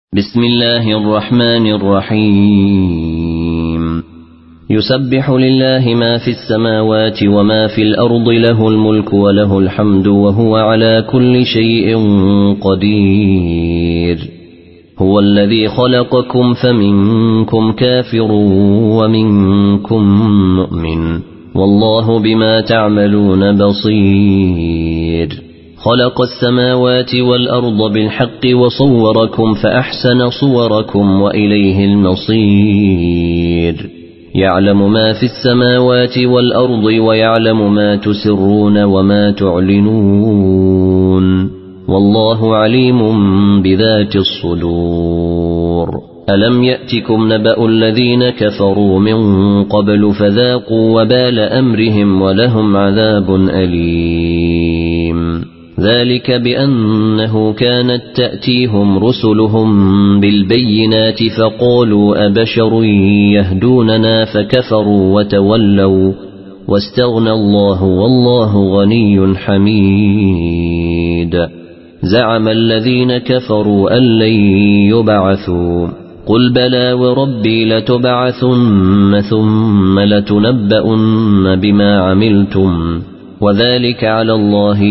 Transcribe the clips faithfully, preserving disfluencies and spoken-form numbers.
بسم الله الرحمن الرحيم يسبح لله ما في السماوات وما في الأرض له الملك وله الحمد وهو على كل شيء قدير هو الذي خلقكم فمنكم كافر ومنكم مؤمن والله بما تعملون بصير خلق السماوات والأرض بالحق وصوركم فأحسن صوركم وإليه المصير يعلم ما في السماوات والأرض ويعلم ما تسرون وما تعلنون والله عليم بذات الصدور ألم يأتكم نبأ الذين كفروا من قبل فذاقوا وبال أمرهم ولهم عذاب أليم ذلك بأنه كانت تأتيهم رسلهم بالبينات فقالوا أبشر يهدوننا فكفروا وتولوا واستغنى الله والله غني حميد زعم الذين كفروا أن لن يبعثوا قل بلى وربي لتبعثن ثم لتنبؤن بما عملتم وذلك على الله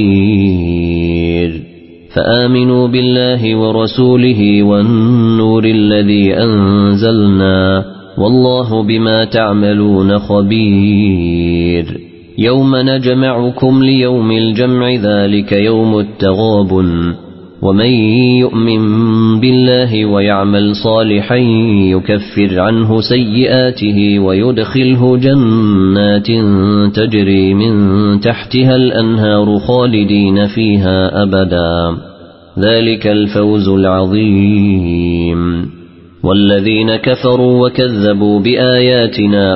يسير فآمنوا بالله ورسوله والنور الذي أنزلنا والله بما تعملون خبير يوم نجمعكم ليوم الجمع ذلك يوم التغابن ومن يؤمن بالله ويعمل صالحا يكفر عنه سيئاته ويدخله جنات تجري من تحتها الأنهار خالدين فيها أبدا ذلك الفوز العظيم والذين كفروا وكذبوا بآياتنا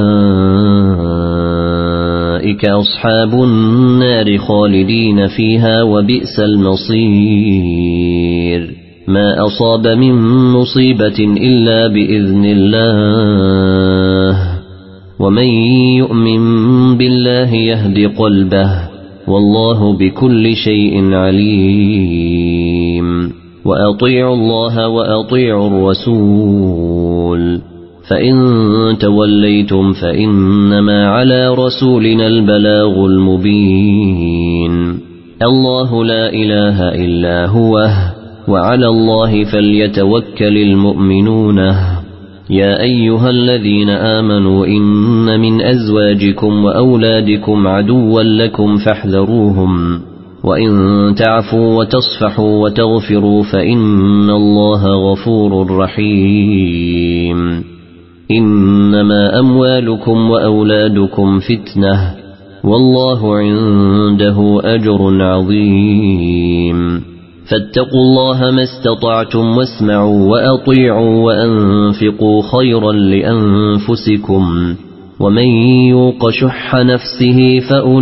أولئك أصحاب النار خالدين فيها وبئس المصير ما أصاب من مصيبة إلا بإذن الله ومن يؤمن بالله يهد قلبه والله بكل شيء عليم وأطيعوا الله وأطيعوا الرسول فإن توليتم فإنما على رسولنا البلاغ المبين الله لا إله إلا هو وعلى الله فليتوكل المؤمنون يا أيها الذين آمنوا إن من أزواجكم وأولادكم عدوا لكم فاحذروهم وإن تعفوا وتصفحوا وتغفروا فإن الله غفور رحيم إنما أموالكم وأولادكم فتنة والله عنده أجر عظيم فاتقوا الله ما استطعتم واسمعوا وأطيعوا وأنفقوا خيرا لأنفسكم ومن يوق شح نفسه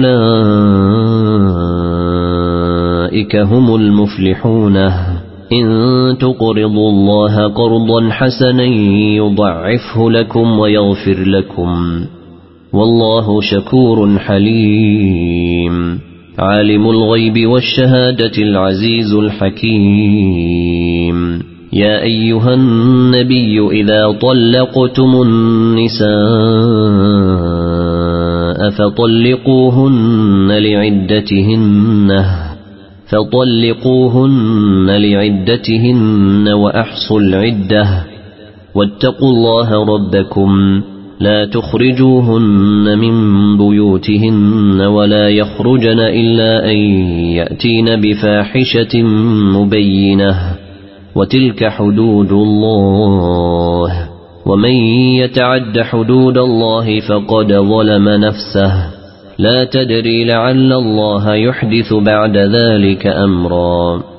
فأولئك هم المفلحون إن تقرضوا الله قرضا حسنا يضعفه لكم ويغفر لكم والله شكور حليم عالم الغيب والشهادة العزيز الحكيم يا أيها النبي إذا طلقتم النساء فطلقوهن لعدتهن فطلقوهن لعدتهن وأحصوا العدة واتقوا الله ربكم لا تخرجوهن من بيوتهن ولا يخرجن إلا أن يأتين بفاحشة مبينة وتلك حدود الله ومن يتعد حدود الله فقد ظلم نفسه لا تدري لعل الله يحدث بعد ذلك أمرا